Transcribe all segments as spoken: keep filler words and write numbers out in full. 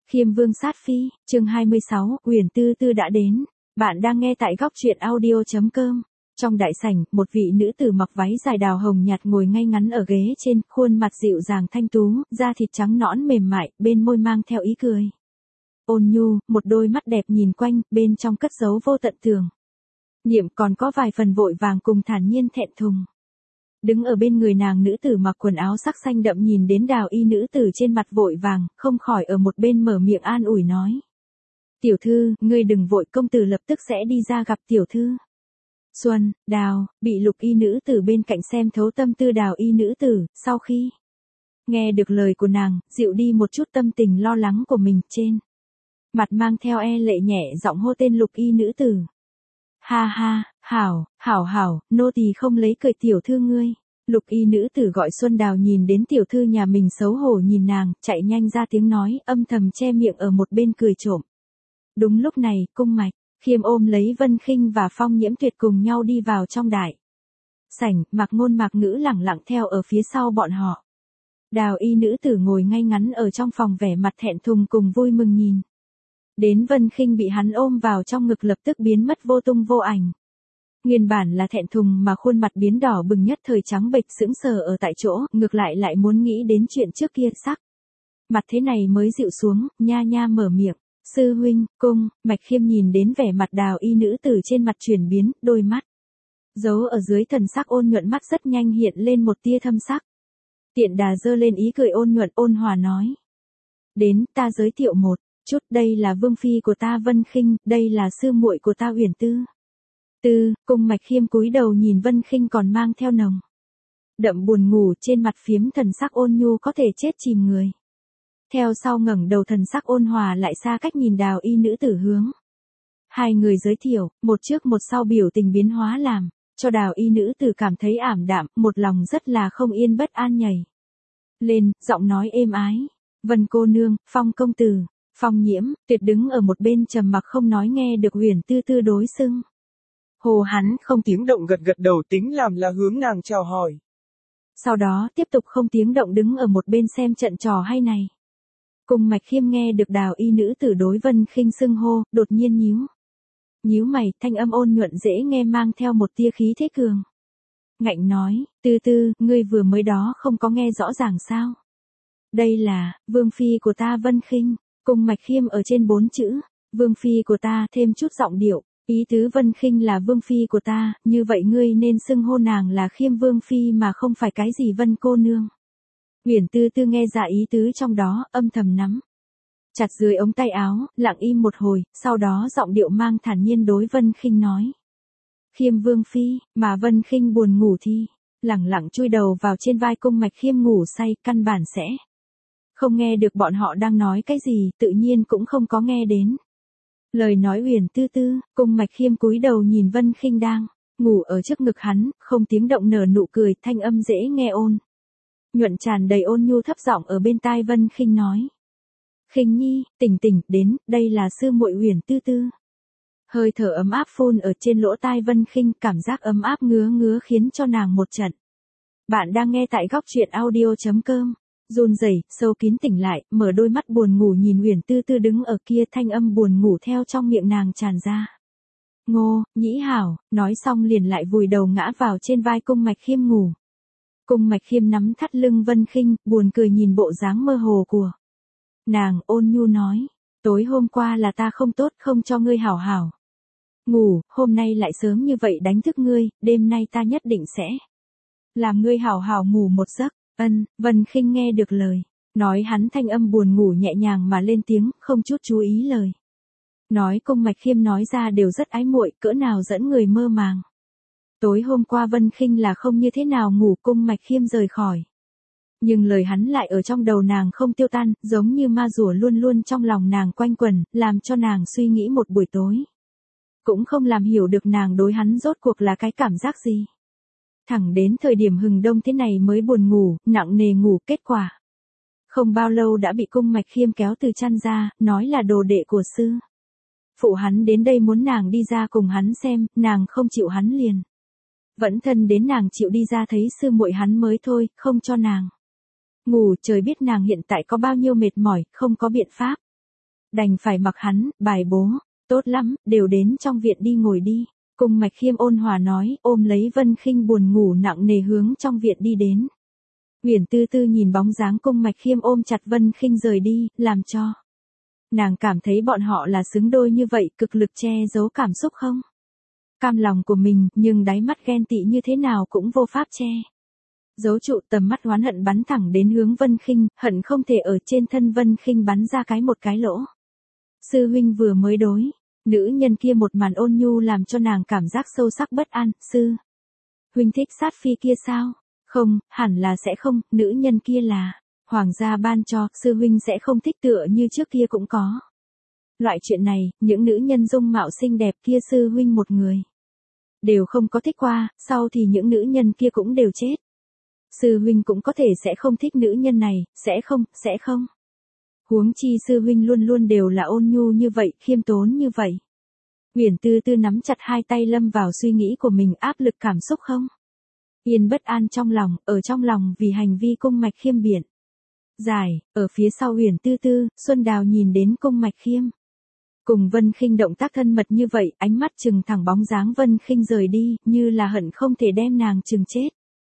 Khiêm Vương sát phi, chương hai mươi sáu, Uyển Tư Tư đã đến. Bạn đang nghe tại góc truyện audio chấm com. Trong đại sảnh, một vị nữ tử mặc váy dài đào hồng nhạt ngồi ngay ngắn ở ghế trên, khuôn mặt dịu dàng thanh tú, da thịt trắng nõn mềm mại, bên môi mang theo ý cười ôn nhu, một đôi mắt đẹp nhìn quanh, bên trong cất giấu vô tận tường nhiệm, còn có vài phần vội vàng cùng thản nhiên thẹn thùng. Đứng ở bên người nàng nữ tử mặc quần áo sắc xanh đậm nhìn đến Đào y nữ tử trên mặt vội vàng, không khỏi ở một bên mở miệng an ủi nói. Tiểu thư, ngươi đừng vội, công tử lập tức sẽ đi ra gặp tiểu thư. Xuân, Đào, bị Lục y nữ tử bên cạnh xem thấu tâm tư Đào y nữ tử, sau khi nghe được lời của nàng, dịu đi một chút tâm tình lo lắng của mình, trên mặt mang theo e lệ nhẹ giọng hô tên Lục y nữ tử. Ha ha, hảo, hảo hảo, nô tỳ không lấy cười tiểu thư ngươi. Lục y nữ tử gọi Xuân Đào nhìn đến tiểu thư nhà mình xấu hổ nhìn nàng, chạy nhanh ra tiếng nói, âm thầm che miệng ở một bên cười trộm. Đúng lúc này, cung mạch, Khiêm ôm lấy Vân Khinh và Phong Nhiễm Tuyệt cùng nhau đi vào trong đại sảnh, Mạc Ngôn Mạc Ngữ lẳng lặng theo ở phía sau bọn họ. Đào y nữ tử ngồi ngay ngắn ở trong phòng vẻ mặt thẹn thùng cùng vui mừng nhìn đến Vân Khinh bị hắn ôm vào trong ngực lập tức biến mất vô tung vô ảnh. Nguyên bản là thẹn thùng mà khuôn mặt biến đỏ bừng nhất thời trắng bệch sững sờ ở tại chỗ, ngược lại lại muốn nghĩ đến chuyện trước kia sắc. Mặt thế này mới dịu xuống, nha nha mở miệng, sư huynh, cung, Mạch Khiêm nhìn đến vẻ mặt Đào y nữ tử trên mặt chuyển biến, đôi mắt giấu ở dưới thần sắc ôn nhuận mắt rất nhanh hiện lên một tia thâm sắc. Tiện đà giơ lên ý cười ôn nhuận ôn hòa nói. Đến, ta giới thiệu một chút, đây là vương phi của ta Vân Khinh, đây là sư muội của ta Uyển Tư. Tư, cung Mạch Khiêm cúi đầu nhìn Vân Khinh còn mang theo nồng đậm buồn ngủ, trên mặt phiếm thần sắc ôn nhu có thể chết chìm người. Theo sau ngẩng đầu thần sắc ôn hòa lại xa cách nhìn Đào y nữ tử hướng hai người giới thiệu, một trước một sau biểu tình biến hóa làm cho Đào y nữ tử cảm thấy ảm đạm, một lòng rất là không yên bất an nhảy lên, giọng nói êm ái. Vân cô nương, Phong công tử. Phong Nhiễm Tuyệt đứng ở một bên trầm mặc không nói nghe được Uyển Tư Tư đối xưng hồ hắn không tiếng động gật gật đầu tính làm là hướng nàng chào hỏi. Sau đó tiếp tục không tiếng động đứng ở một bên xem trận trò hay này. Cùng Mạch Khiêm nghe được Đào y nữ tử đối Vân Khinh xưng hô, đột nhiên nhíu nhíu mày, thanh âm ôn nhuận dễ nghe mang theo một tia khí thế cường ngạnh nói, Tư Tư, ngươi vừa mới đó không có nghe rõ ràng sao? Đây là vương phi của ta Vân Khinh. Cùng Mạch Khiêm ở trên bốn chữ vương phi của ta thêm chút giọng điệu, ý tứ Vân Khinh là vương phi của ta, như vậy ngươi nên xưng hô nàng là Khiêm vương phi mà không phải cái gì Vân cô nương. Uyển Tư Tư nghe ra ý tứ trong đó, âm thầm nắm chặt dưới ống tay áo, lặng im một hồi, sau đó giọng điệu mang thản nhiên đối Vân Khinh nói. Khiêm vương phi, mà Vân Khinh buồn ngủ thì lẳng lặng chui đầu vào trên vai cung Mạch Khiêm ngủ say, căn bản sẽ không nghe được bọn họ đang nói cái gì, tự nhiên cũng không có nghe đến lời nói Uyển Tư Tư. Cung Mạch Khiêm cúi đầu nhìn Vân Khinh đang ngủ ở trước ngực hắn, không tiếng động nở nụ cười, thanh âm dễ nghe ôn nhuận tràn đầy ôn nhu thấp giọng ở bên tai Vân Khinh nói. Khinh nhi, tỉnh tỉnh, đến, đây là sư muội Uyển Tư Tư. Hơi thở ấm áp phun ở trên lỗ tai Vân Khinh, cảm giác ấm áp ngứa ngứa khiến cho nàng một trận. Bạn đang nghe tại góc truyện audio chấm com. Run rẩy, sâu kín tỉnh lại, mở đôi mắt buồn ngủ nhìn Uyển Tư Tư đứng ở kia, thanh âm buồn ngủ theo trong miệng nàng tràn ra. Ngô, nhĩ hảo, nói xong liền lại vùi đầu ngã vào trên vai cung Mạch Khiêm ngủ. Cung Mạch Khiêm nắm thắt lưng Vân Khinh, buồn cười nhìn bộ dáng mơ hồ của nàng, ôn nhu nói, tối hôm qua là ta không tốt, không cho ngươi hảo hảo ngủ, hôm nay lại sớm như vậy đánh thức ngươi, đêm nay ta nhất định sẽ làm ngươi hảo hảo ngủ một giấc. Ân, Vân Khinh nghe được lời nói hắn, thanh âm buồn ngủ nhẹ nhàng mà lên tiếng, không chút chú ý lời nói cung Mạch Khiêm nói ra đều rất ái muội, cỡ nào dẫn người mơ màng. Tối hôm qua Vân Khinh là không như thế nào ngủ, cung Mạch Khiêm rời khỏi. Nhưng lời hắn lại ở trong đầu nàng không tiêu tan, giống như ma rùa luôn luôn trong lòng nàng quanh quẩn, làm cho nàng suy nghĩ một buổi tối. Cũng không làm hiểu được nàng đối hắn rốt cuộc là cái cảm giác gì. Thẳng đến thời điểm hừng đông thế này mới buồn ngủ, nặng nề ngủ, kết quả không bao lâu đã bị cung Mạch Khiêm kéo từ chăn ra, nói là đồ đệ của sư phụ hắn đến đây muốn nàng đi ra cùng hắn xem, nàng không chịu hắn liền vẫn thân đến nàng chịu đi ra thấy sư muội hắn mới thôi, không cho nàng ngủ. Trời biết nàng hiện tại có bao nhiêu mệt mỏi, không có biện pháp Đành phải mặc hắn, bài bố, tốt lắm, đều đến trong viện đi ngồi đi. Cung Mạch Khiêm ôn hòa nói, ôm lấy Vân Khinh buồn ngủ nặng nề hướng trong viện đi đến. Uyển Tư Tư nhìn bóng dáng Cung Mạch Khiêm ôm chặt Vân Khinh rời đi, làm cho nàng cảm thấy bọn họ là xứng đôi như vậy, cực lực che giấu cảm xúc không? Cam lòng của mình, nhưng đáy mắt ghen tị như thế nào cũng vô pháp che. Giấu trụ, tầm mắt oán hận bắn thẳng đến hướng Vân Khinh, hận không thể ở trên thân Vân Khinh bắn ra cái một cái lỗ. Sư huynh vừa mới đối, nữ nhân kia một màn ôn nhu làm cho nàng cảm giác sâu sắc bất an. Sư huynh thích sát phi kia sao? Không, hẳn là sẽ không, nữ nhân kia là hoàng gia ban cho, sư huynh sẽ không thích tựa như trước kia cũng có. Loại chuyện này, những nữ nhân dung mạo xinh đẹp kia sư huynh một người đều không có thích qua, sau thì những nữ nhân kia cũng đều chết. Sư huynh cũng có thể sẽ không thích nữ nhân này, sẽ không, sẽ không. Huống chi sư huynh luôn luôn đều là ôn nhu như vậy, khiêm tốn như vậy. Uyển Tư Tư nắm chặt hai tay lâm vào suy nghĩ của mình, áp lực cảm xúc không yên bất an trong lòng, ở trong lòng vì hành vi Cung Mạch Khiêm biện giải, ở phía sau Uyển Tư Tư, Xuân Đào nhìn đến Cung Mạch Khiêm cùng Vân Khinh động tác thân mật như vậy, ánh mắt chừng thẳng bóng dáng Vân Khinh rời đi, như là hận không thể đem nàng chừng chết.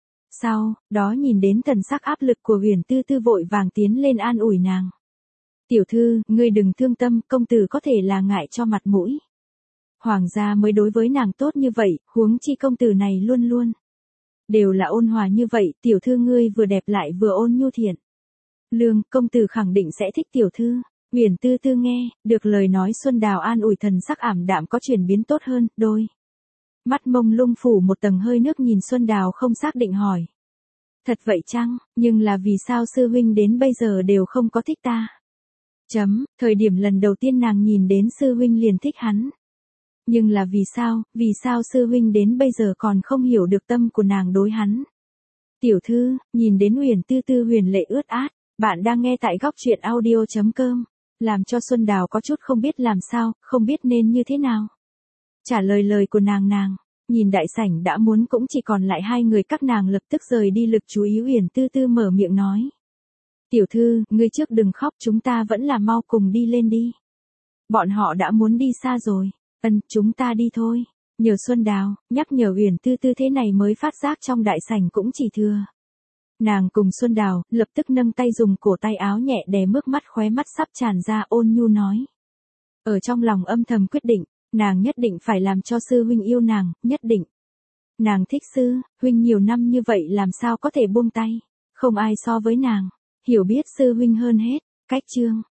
Sau đó nhìn đến thần sắc áp lực của Uyển Tư Tư vội vàng tiến lên an ủi nàng. Tiểu thư, ngươi đừng thương tâm, công tử có thể là ngại cho mặt mũi. Hoàng gia mới đối với nàng tốt như vậy, huống chi công tử này luôn luôn đều là ôn hòa như vậy, tiểu thư ngươi vừa đẹp lại vừa ôn nhu thiện lương, công tử khẳng định sẽ thích tiểu thư. Uyển Tư Tư nghe được lời nói Xuân Đào an ủi, thần sắc ảm đạm có chuyển biến tốt hơn, đôi mắt mông lung phủ một tầng hơi nước nhìn Xuân Đào không xác định hỏi. Thật vậy chăng, nhưng là vì sao sư huynh đến bây giờ đều không có thích ta? Chấm, thời điểm lần đầu tiên nàng nhìn đến sư huynh liền thích hắn. Nhưng là vì sao, vì sao sư huynh đến bây giờ còn không hiểu được tâm của nàng đối hắn? Tiểu thư, nhìn đến Uyển Tư Tư huyền lệ ướt át, bạn đang nghe tại góc truyện audio chấm com, làm cho Xuân Đào có chút không biết làm sao, không biết nên như thế nào. Trả lời lời của nàng nàng, nhìn đại sảnh đã muốn cũng chỉ còn lại hai người, các nàng lập tức rời đi, lực chú ý Uyển Tư Tư mở miệng nói. Tiểu thư, ngươi trước đừng khóc, chúng ta vẫn là mau cùng đi lên đi. Bọn họ đã muốn đi xa rồi. Ân, chúng ta đi thôi. Nhờ Xuân Đào, nhắc nhở Uyển Tư Tư thế này mới phát giác trong đại sảnh cũng chỉ thừa nàng cùng Xuân Đào, lập tức nâng tay dùng cổ tay áo nhẹ đè nước mắt khóe mắt sắp tràn ra, ôn nhu nói. Ở trong lòng âm thầm quyết định, nàng nhất định phải làm cho sư huynh yêu nàng, nhất định. Nàng thích sư huynh nhiều năm như vậy làm sao có thể buông tay, không ai so với nàng hiểu biết sư huynh hơn hết. Cách chương